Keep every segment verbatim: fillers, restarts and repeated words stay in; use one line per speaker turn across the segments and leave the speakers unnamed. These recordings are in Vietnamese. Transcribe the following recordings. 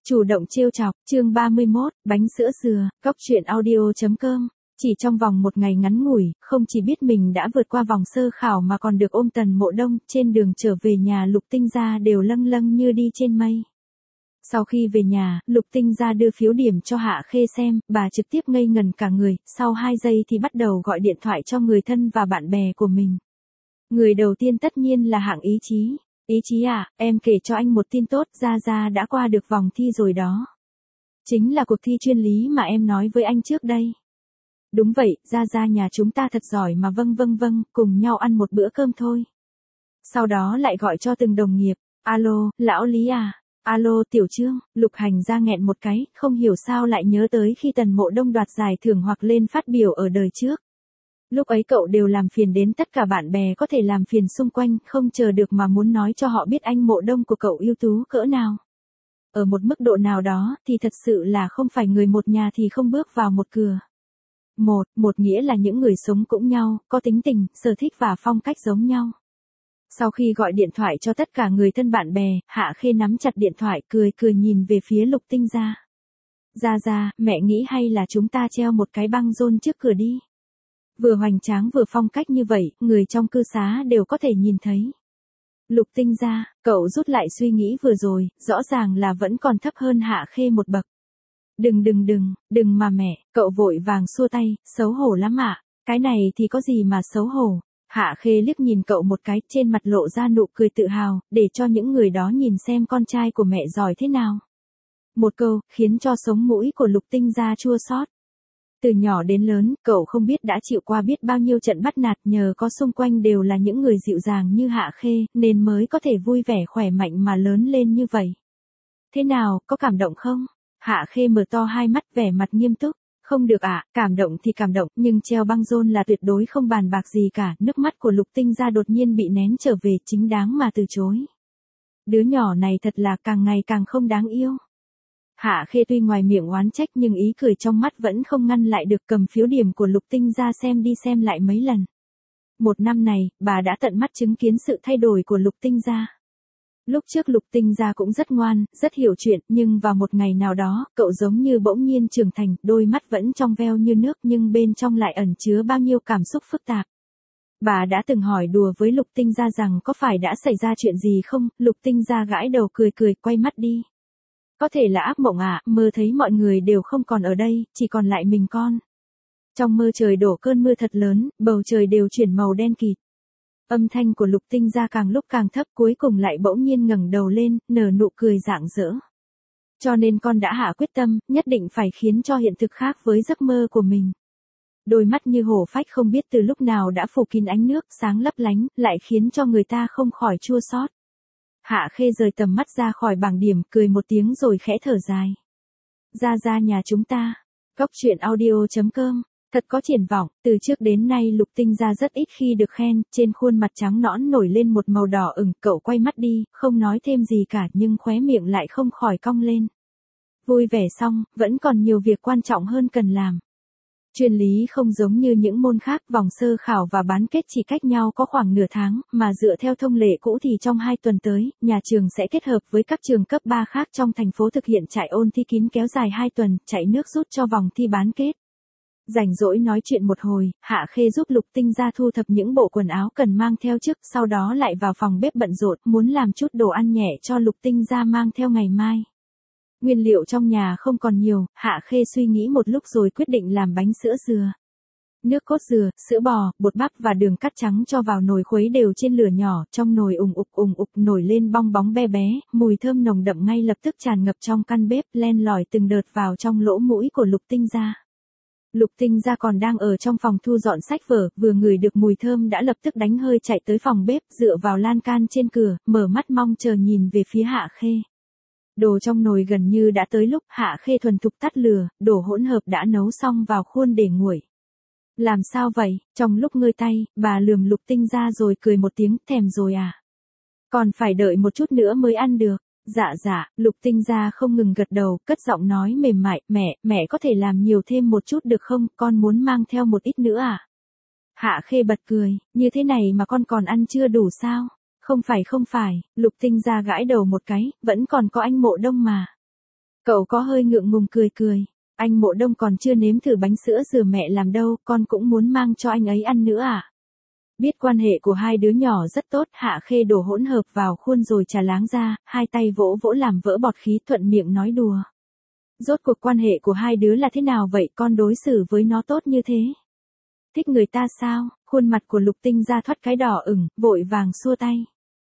Chủ động trêu chọc, chương ba mươi mốt, bánh sữa dừa, cóc truyện audio chấm com. Chỉ trong vòng một ngày ngắn ngủi, không chỉ biết mình đã vượt qua vòng sơ khảo mà còn được ôm Tần Mộ Đông, trên đường trở về nhà Lục Tinh Gia đều lâng lâng như đi trên mây. Sau khi về nhà, Lục Tinh Gia đưa phiếu điểm cho Hạ Khê xem, bà trực tiếp ngây ngần cả người, sau hai giây thì bắt đầu gọi điện thoại cho người thân và bạn bè của mình. Người đầu tiên tất nhiên là Hạng Ý Chí. Ý Chí à, em kể cho anh một tin tốt, Gia Gia đã qua được vòng thi rồi đó. Chính là cuộc thi chuyên lý mà em nói với anh trước đây. Đúng vậy, Gia Gia nhà chúng ta thật giỏi mà vâng vâng vâng, cùng nhau ăn một bữa cơm thôi. Sau đó lại gọi cho từng đồng nghiệp, alo, lão Lý à, alo Tiểu Trương, Lục Hành ra nghẹn một cái, không hiểu sao lại nhớ tới khi Tần Mộ Đông đoạt giải thưởng hoặc lên phát biểu ở đời trước. Lúc ấy cậu đều làm phiền đến tất cả bạn bè có thể làm phiền xung quanh, không chờ được mà muốn nói cho họ biết anh Mộ Đông của cậu ưu tú cỡ nào. Ở một mức độ nào đó thì thật sự là không phải người một nhà thì không bước vào một cửa. Một, một nghĩa là những người sống cũng nhau, có tính tình, sở thích và phong cách giống nhau. Sau khi gọi điện thoại cho tất cả người thân bạn bè, Hạ Khê nắm chặt điện thoại cười cười nhìn về phía Lục Tinh Gia. Gia Gia, mẹ nghĩ hay là chúng ta treo một cái băng rôn trước cửa đi. Vừa hoành tráng vừa phong cách như vậy, người trong cư xá đều có thể nhìn thấy. Lục Tinh Gia, cậu rút lại suy nghĩ vừa rồi, rõ ràng là vẫn còn thấp hơn Hạ Khê một bậc. Đừng đừng đừng, đừng mà mẹ, cậu vội vàng xua tay, xấu hổ lắm ạ, cái này thì có gì mà xấu hổ. Hạ Khê liếc nhìn cậu một cái, trên mặt lộ ra nụ cười tự hào, để cho những người đó nhìn xem con trai của mẹ giỏi thế nào. Một câu, khiến cho sống mũi của Lục Tinh Gia chua xót. Từ nhỏ đến lớn, cậu không biết đã chịu qua biết bao nhiêu trận bắt nạt, nhờ có xung quanh đều là những người dịu dàng như Hạ Khê, nên mới có thể vui vẻ khỏe mạnh mà lớn lên như vậy. Thế nào, có cảm động không? Hạ Khê mở to hai mắt vẻ mặt nghiêm túc. Không được ạ, à, cảm động thì cảm động, nhưng treo băng rôn là tuyệt đối không bàn bạc gì cả. Nước mắt của Lục Tinh Gia đột nhiên bị nén trở về, chính đáng mà từ chối. Đứa nhỏ này thật là càng ngày càng không đáng yêu. Hạ Khê tuy ngoài miệng oán trách nhưng ý cười trong mắt vẫn không ngăn lại được, cầm phiếu điểm của Lục Tinh Gia xem đi xem lại mấy lần. Một năm này, bà đã tận mắt chứng kiến sự thay đổi của Lục Tinh Gia. Lúc trước Lục Tinh Gia cũng rất ngoan, rất hiểu chuyện, nhưng vào một ngày nào đó, cậu giống như bỗng nhiên trưởng thành, đôi mắt vẫn trong veo như nước nhưng bên trong lại ẩn chứa bao nhiêu cảm xúc phức tạp. Bà đã từng hỏi đùa với Lục Tinh Gia rằng có phải đã xảy ra chuyện gì không, Lục Tinh Gia gãi đầu cười cười quay mắt đi. Có thể là ác mộng ạ, à, mơ thấy mọi người đều không còn ở đây, chỉ còn lại mình con. Trong mơ trời đổ cơn mưa thật lớn, bầu trời đều chuyển màu đen kịt. Âm thanh của Lục Tinh Gia càng lúc càng thấp, cuối cùng lại bỗng nhiên ngẩng đầu lên, nở nụ cười rạng rỡ. Cho nên con đã hạ quyết tâm, nhất định phải khiến cho hiện thực khác với giấc mơ của mình. Đôi mắt như hổ phách không biết từ lúc nào đã phủ kín ánh nước, sáng lấp lánh, lại khiến cho người ta không khỏi chua xót. Hạ Khê rời tầm mắt ra khỏi bảng điểm, cười một tiếng rồi khẽ thở dài. Gia Gia nhà chúng ta. Cóc truyện audio chấm com. Thật có triển vọng, từ trước đến nay Lục Tinh Gia rất ít khi được khen, trên khuôn mặt trắng nõn nổi lên một màu đỏ ửng, cậu quay mắt đi, không nói thêm gì cả nhưng khóe miệng lại không khỏi cong lên. Vui vẻ xong, vẫn còn nhiều việc quan trọng hơn cần làm. Chuyên lý không giống như những môn khác, vòng sơ khảo và bán kết chỉ cách nhau có khoảng nửa tháng, mà dựa theo thông lệ cũ thì trong hai tuần tới, nhà trường sẽ kết hợp với các trường cấp ba khác trong thành phố thực hiện trại ôn thi kín kéo dài hai tuần, chạy nước rút cho vòng thi bán kết. Rảnh rỗi nói chuyện một hồi, Hạ Khê giúp Lục Tinh Gia thu thập những bộ quần áo cần mang theo trước, sau đó lại vào phòng bếp bận rộn, muốn làm chút đồ ăn nhẹ cho Lục Tinh Gia mang theo ngày mai. Nguyên liệu trong nhà không còn nhiều, Hạ Khê suy nghĩ một lúc rồi quyết định làm bánh sữa dừa. Nước cốt dừa, sữa bò, bột bắp và đường cắt trắng cho vào nồi khuấy đều trên lửa nhỏ, trong nồi ùng ục ùng ục nổi lên bong bóng be bé, mùi thơm nồng đậm ngay lập tức tràn ngập trong căn bếp, len lỏi từng đợt vào trong lỗ mũi của Lục Tinh Gia. Lục Tinh Gia còn đang ở trong phòng thu dọn sách vở, vừa ngửi được mùi thơm đã lập tức đánh hơi chạy tới phòng bếp, dựa vào lan can trên cửa, mở mắt mong chờ nhìn về phía Hạ Khê. Đồ trong nồi gần như đã tới lúc, Hạ Khê thuần thục tắt lửa, đồ hỗn hợp đã nấu xong vào khuôn để nguội. Làm sao vậy? Trong lúc ngơi tay, bà lườm Lục Tinh Gia rồi cười một tiếng, thèm rồi à? Còn phải đợi một chút nữa mới ăn được. Dạ dạ, Lục Tinh Gia không ngừng gật đầu, cất giọng nói mềm mại, mẹ, mẹ có thể làm nhiều thêm một chút được không, con muốn mang theo một ít nữa à? Hạ Khê bật cười, như thế này mà con còn ăn chưa đủ sao? Không phải không phải, Lục Tinh Gia gãi đầu một cái, vẫn còn có anh Mộ Đông mà. Cậu có hơi ngượng ngùng cười cười. Anh Mộ Đông còn chưa nếm thử bánh sữa dừa mẹ làm đâu, con cũng muốn mang cho anh ấy ăn nữa à? Biết quan hệ của hai đứa nhỏ rất tốt, Hạ Khê đổ hỗn hợp vào khuôn rồi trà láng ra, hai tay vỗ vỗ làm vỡ bọt khí, thuận miệng nói đùa. Rốt cuộc quan hệ của hai đứa là thế nào vậy, con đối xử với nó tốt như thế? Thích người ta sao? Khuôn mặt của Lục Tinh Gia thoát cái đỏ ửng, vội vàng xua tay.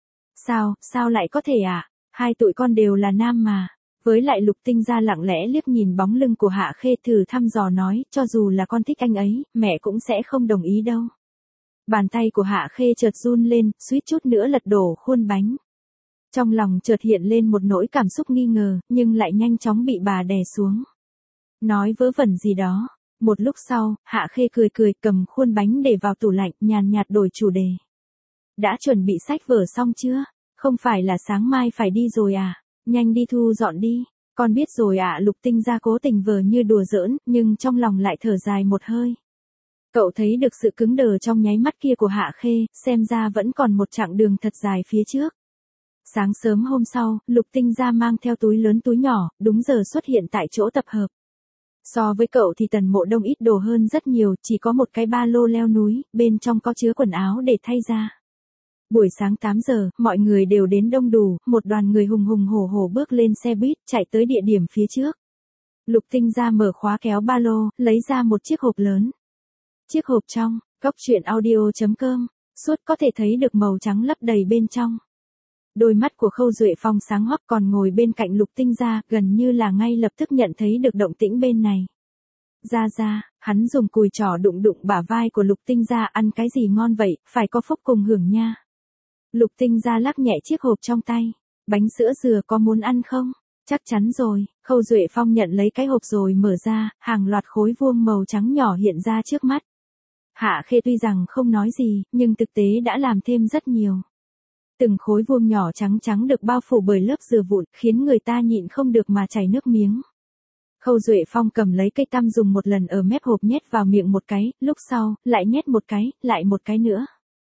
Sao, sao lại có thể ạ? À? Hai tụi con đều là nam mà. Với lại Lục Tinh Gia lặng lẽ liếc nhìn bóng lưng của Hạ Khê, thử thăm dò nói, cho dù là con thích anh ấy, mẹ cũng sẽ không đồng ý đâu. Bàn tay của Hạ Khê chợt run lên, suýt chút nữa lật đổ khuôn bánh. Trong lòng chợt hiện lên một nỗi cảm xúc nghi ngờ, nhưng lại nhanh chóng bị bà đè xuống. Nói vớ vẩn gì đó. Một lúc sau, Hạ Khê cười cười, cầm khuôn bánh để vào tủ lạnh, nhàn nhạt đổi chủ đề. Đã chuẩn bị sách vở xong chưa? Không phải là sáng mai phải đi rồi à? Nhanh đi thu dọn đi. Con biết rồi ạ. À, Lục Tinh Gia cố tình vờ như đùa giỡn, nhưng trong lòng lại thở dài một hơi. Cậu thấy được sự cứng đờ trong nháy mắt kia của Hạ Khê, xem ra vẫn còn một chặng đường thật dài phía trước. Sáng sớm hôm sau, Lục Tinh Gia mang theo túi lớn túi nhỏ, đúng giờ xuất hiện tại chỗ tập hợp. So với cậu thì Tần Mộ Đông ít đồ hơn rất nhiều, chỉ có một cái ba lô leo núi, bên trong có chứa quần áo để thay ra. Buổi sáng tám giờ, mọi người đều đến đông đủ, một đoàn người hùng hùng hổ hổ bước lên xe buýt, chạy tới địa điểm phía trước. Lục Tinh Gia mở khóa kéo ba lô, lấy ra một chiếc hộp lớn. Chiếc hộp trong, Cóc Truyện Audio chấm com, suốt có thể thấy được màu trắng lấp đầy bên trong. Đôi mắt của Khâu Duệ Phong sáng hoắc, còn ngồi bên cạnh Lục Tinh Gia, gần như là ngay lập tức nhận thấy được động tĩnh bên này. Ra ra, hắn dùng cùi trỏ đụng đụng bả vai của Lục Tinh Gia, ăn cái gì ngon vậy, phải có phúc cùng hưởng nha. Lục Tinh Gia lắc nhẹ chiếc hộp trong tay. Bánh sữa dừa có muốn ăn không? Chắc chắn rồi. Khâu Duệ Phong nhận lấy cái hộp rồi mở ra, hàng loạt khối vuông màu trắng nhỏ hiện ra trước mắt. Hạ Khê tuy rằng không nói gì, nhưng thực tế đã làm thêm rất nhiều. Từng khối vuông nhỏ trắng trắng được bao phủ bởi lớp dừa vụn, khiến người ta nhịn không được mà chảy nước miếng. Khâu Duệ Phong cầm lấy cây tăm dùng một lần ở mép hộp nhét vào miệng một cái, lúc sau, lại nhét một cái, lại một cái nữa.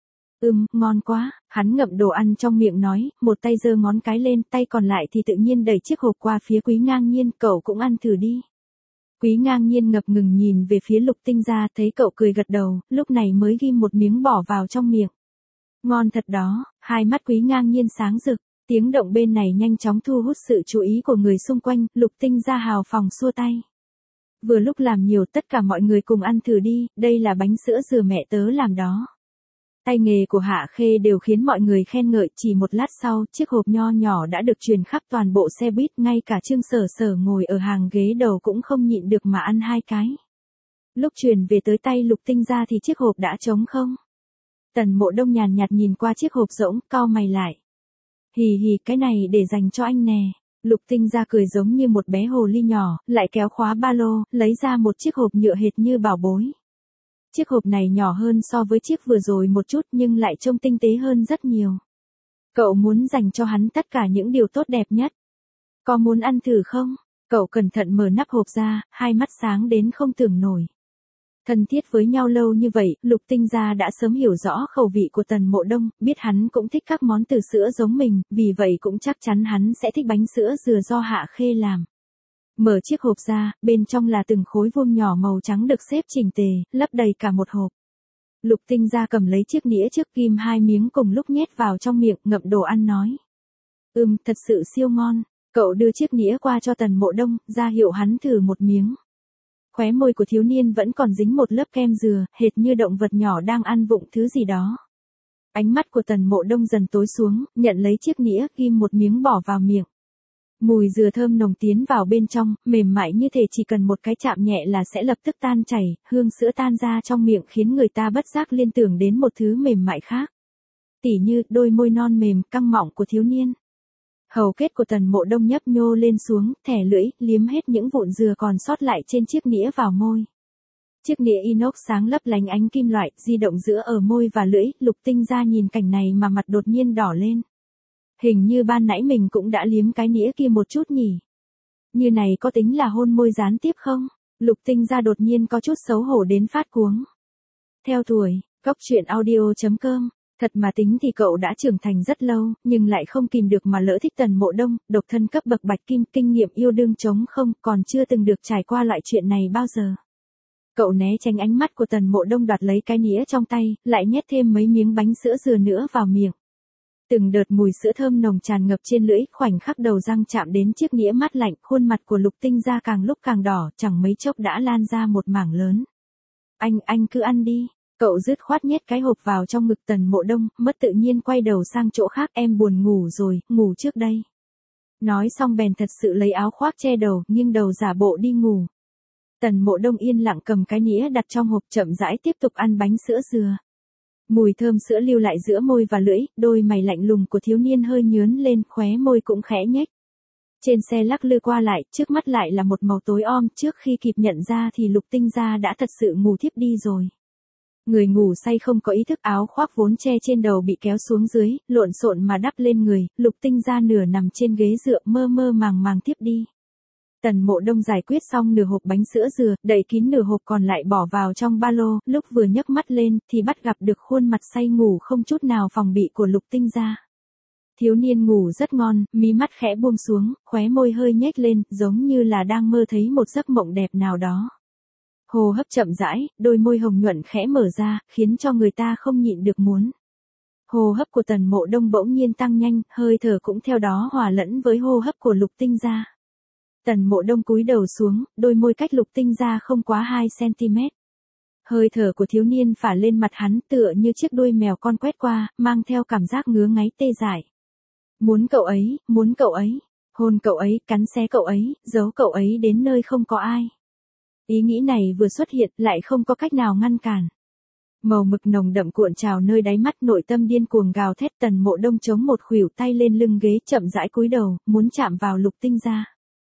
Ừm, ngon quá, hắn ngậm đồ ăn trong miệng nói, một tay giơ ngón cái lên, tay còn lại thì tự nhiên đẩy chiếc hộp qua phía Quý Ngang Nhiên, cậu cũng ăn thử đi. Quý Ngang Nhiên ngập ngừng nhìn về phía Lục Tinh Gia, thấy cậu cười gật đầu, lúc này mới ghim một miếng bỏ vào trong miệng. Ngon thật đó, hai mắt Quý Ngang Nhiên sáng rực, tiếng động bên này nhanh chóng thu hút sự chú ý của người xung quanh, Lục Tinh Gia hào phóng xua tay. Vừa lúc làm nhiều, tất cả mọi người cùng ăn thử đi, đây là bánh sữa dừa mẹ tớ làm đó. Tay nghề của Hạ Khê đều khiến mọi người khen ngợi, chỉ một lát sau, chiếc hộp nho nhỏ đã được truyền khắp toàn bộ xe buýt, ngay cả Trương Sở Sở ngồi ở hàng ghế đầu cũng không nhịn được mà ăn hai cái. Lúc truyền về tới tay Lục Tinh Gia thì chiếc hộp đã trống không. Tần Mộ Đông nhàn nhạt nhìn qua chiếc hộp rỗng, cau mày lại. Hì hì, cái này để dành cho anh nè. Lục Tinh Gia cười giống như một bé hồ ly nhỏ, lại kéo khóa ba lô, lấy ra một chiếc hộp nhựa hệt như bảo bối. Chiếc hộp này nhỏ hơn so với chiếc vừa rồi một chút nhưng lại trông tinh tế hơn rất nhiều. Cậu muốn dành cho hắn tất cả những điều tốt đẹp nhất. Có muốn ăn thử không? Cậu cẩn thận mở nắp hộp ra, hai mắt sáng đến không tưởng nổi. Thân thiết với nhau lâu như vậy, Lục Tinh Gia đã sớm hiểu rõ khẩu vị của Tần Mộ Đông, biết hắn cũng thích các món từ sữa giống mình, vì vậy cũng chắc chắn hắn sẽ thích bánh sữa dừa do Hạ Khê làm. Mở chiếc hộp ra, bên trong là từng khối vuông nhỏ màu trắng được xếp chỉnh tề, lấp đầy cả một hộp. Lục Tinh Gia cầm lấy chiếc nĩa trước, kim hai miếng cùng lúc nhét vào trong miệng, ngậm đồ ăn nói. Ừm, thật sự siêu ngon. Cậu đưa chiếc nĩa qua cho Tần Mộ Đông, ra hiệu hắn thử một miếng. Khóe môi của thiếu niên vẫn còn dính một lớp kem dừa, hệt như động vật nhỏ đang ăn vụng thứ gì đó. Ánh mắt của Tần Mộ Đông dần tối xuống, nhận lấy chiếc nĩa, ghim một miếng bỏ vào miệng. Mùi dừa thơm nồng tiến vào bên trong, mềm mại như thể chỉ cần một cái chạm nhẹ là sẽ lập tức tan chảy, hương sữa tan ra trong miệng khiến người ta bất giác liên tưởng đến một thứ mềm mại khác. Tỉ như đôi môi non mềm, căng mọng của thiếu niên. Hầu kết của Tần Mộ Đông nhấp nhô lên xuống, thẻ lưỡi, liếm hết những vụn dừa còn sót lại trên chiếc nĩa vào môi. Chiếc nĩa inox sáng lấp lánh ánh kim loại, di động giữa ở môi và lưỡi, Lục Tinh Gia nhìn cảnh này mà mặt đột nhiên đỏ lên. Hình như ban nãy mình cũng đã liếm cái nĩa kia một chút nhỉ. Như này có tính là hôn môi gián tiếp không? Lục Tinh Gia đột nhiên có chút xấu hổ đến phát cuống. Theo tuổi, Cóc Truyện Audio chấm com Thật mà tính thì cậu đã trưởng thành rất lâu, nhưng lại không kìm được mà lỡ thích Tần Mộ Đông, độc thân cấp bậc bạch kim, kinh nghiệm yêu đương trống không, còn chưa từng được trải qua loại chuyện này bao giờ. Cậu né tránh ánh mắt của Tần Mộ Đông, đoạt lấy cái nĩa trong tay, lại nhét thêm mấy miếng bánh sữa dừa nữa vào miệng. Từng đợt mùi sữa thơm nồng tràn ngập trên lưỡi, khoảnh khắc đầu răng chạm đến chiếc nĩa mát lạnh, khuôn mặt của Lục Tinh Gia càng lúc càng đỏ, chẳng mấy chốc đã lan ra một mảng lớn. Anh, anh cứ ăn đi. Cậu dứt khoát nhét cái hộp vào trong ngực Tần Mộ Đông, mất tự nhiên quay đầu sang chỗ khác, em buồn ngủ rồi, ngủ trước đây. Nói xong bèn thật sự lấy áo khoác che đầu, nghiêng đầu giả bộ đi ngủ. Tần Mộ Đông yên lặng cầm cái nĩa đặt trong hộp, chậm rãi tiếp tục ăn bánh sữa dừa. Mùi thơm sữa lưu lại giữa môi và lưỡi, đôi mày lạnh lùng của thiếu niên hơi nhướn lên, khóe môi cũng khẽ nhếch. Trên xe lắc lư qua lại, trước mắt lại là một màu tối om, trước khi kịp nhận ra thì Lục Tinh Gia đã thật sự ngủ thiếp đi rồi. Người ngủ say không có ý thức, áo khoác vốn che trên đầu bị kéo xuống dưới, lộn xộn mà đắp lên người, Lục Tinh Gia nửa nằm trên ghế dựa, mơ mơ màng màng thiếp đi. Tần Mộ Đông giải quyết xong nửa hộp bánh sữa dừa, đậy kín nửa hộp còn lại bỏ vào trong ba lô, lúc vừa nhấc mắt lên, thì bắt gặp được khuôn mặt say ngủ không chút nào phòng bị của Lục Tinh Gia. Thiếu niên ngủ rất ngon, mí mắt khẽ buông xuống, khóe môi hơi nhếch lên, giống như là đang mơ thấy một giấc mộng đẹp nào đó. Hô hấp chậm rãi, đôi môi hồng nhuận khẽ mở ra, khiến cho người ta không nhịn được muốn. Hô hấp của Tần Mộ Đông bỗng nhiên tăng nhanh, hơi thở cũng theo đó hòa lẫn với hô hấp của Lục Tinh Gia. Tần Mộ Đông cúi đầu xuống, đôi môi cách Lục Tinh Gia không quá hai xăng-ti-mét. Hơi thở của thiếu niên phả lên mặt hắn, tựa như chiếc đuôi mèo con quét qua, mang theo cảm giác ngứa ngáy tê dại. Muốn cậu ấy, muốn cậu ấy, hôn cậu ấy, cắn xé cậu ấy, giấu cậu ấy đến nơi không có ai. Ý nghĩ này vừa xuất hiện, lại không có cách nào ngăn cản. Màu mực nồng đậm cuộn trào nơi đáy mắt, nội tâm điên cuồng gào thét. Tần Mộ Đông chống một khuỷu tay lên lưng ghế, chậm rãi cúi đầu, muốn chạm vào Lục Tinh Gia.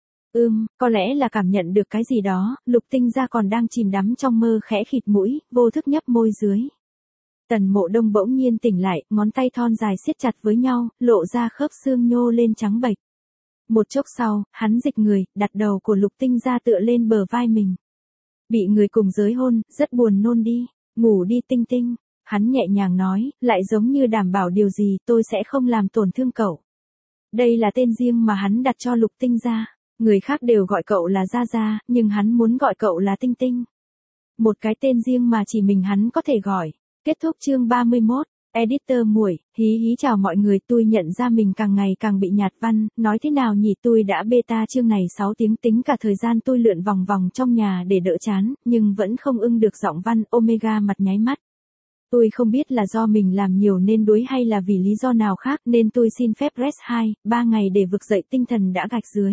Ưm, có lẽ là cảm nhận được cái gì đó, Lục Tinh Gia còn đang chìm đắm trong mơ khẽ khịt mũi, vô thức nhấp môi dưới. Tần Mộ Đông bỗng nhiên tỉnh lại, ngón tay thon dài siết chặt với nhau, lộ ra khớp xương nhô lên trắng bệch. Một chốc sau, hắn dịch người, đặt đầu của Lục Tinh Gia tựa lên bờ vai mình. Bị người cùng giới hôn, rất buồn nôn đi, ngủ đi Tinh Tinh. Hắn nhẹ nhàng nói, lại giống như đảm bảo điều gì, tôi sẽ không làm tổn thương cậu. Đây là tên riêng mà hắn đặt cho Lục Tinh Gia. Người khác đều gọi cậu là Gia Gia, nhưng hắn muốn gọi cậu là Tinh Tinh. Một cái tên riêng mà chỉ mình hắn có thể gọi. Kết thúc chương ba mươi mốt. Editor Muội, hí hí chào mọi người, tôi nhận ra mình càng ngày càng bị nhạt văn, nói thế nào nhỉ, tôi đã beta chương này sáu tiếng, tính cả thời gian tôi lượn vòng vòng trong nhà để đỡ chán, nhưng vẫn không ưng được giọng văn. Omega mặt nháy mắt. Tôi không biết là do mình làm nhiều nên đuối hay là vì lý do nào khác, nên tôi xin phép rest hai, ba ngày để vực dậy tinh thần đã gạch dưới.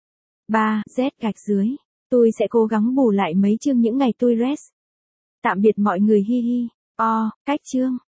ba, Z gạch dưới. Tôi sẽ cố gắng bù lại mấy chương những ngày tôi rest. Tạm biệt mọi người, hi hi. O, cách chương.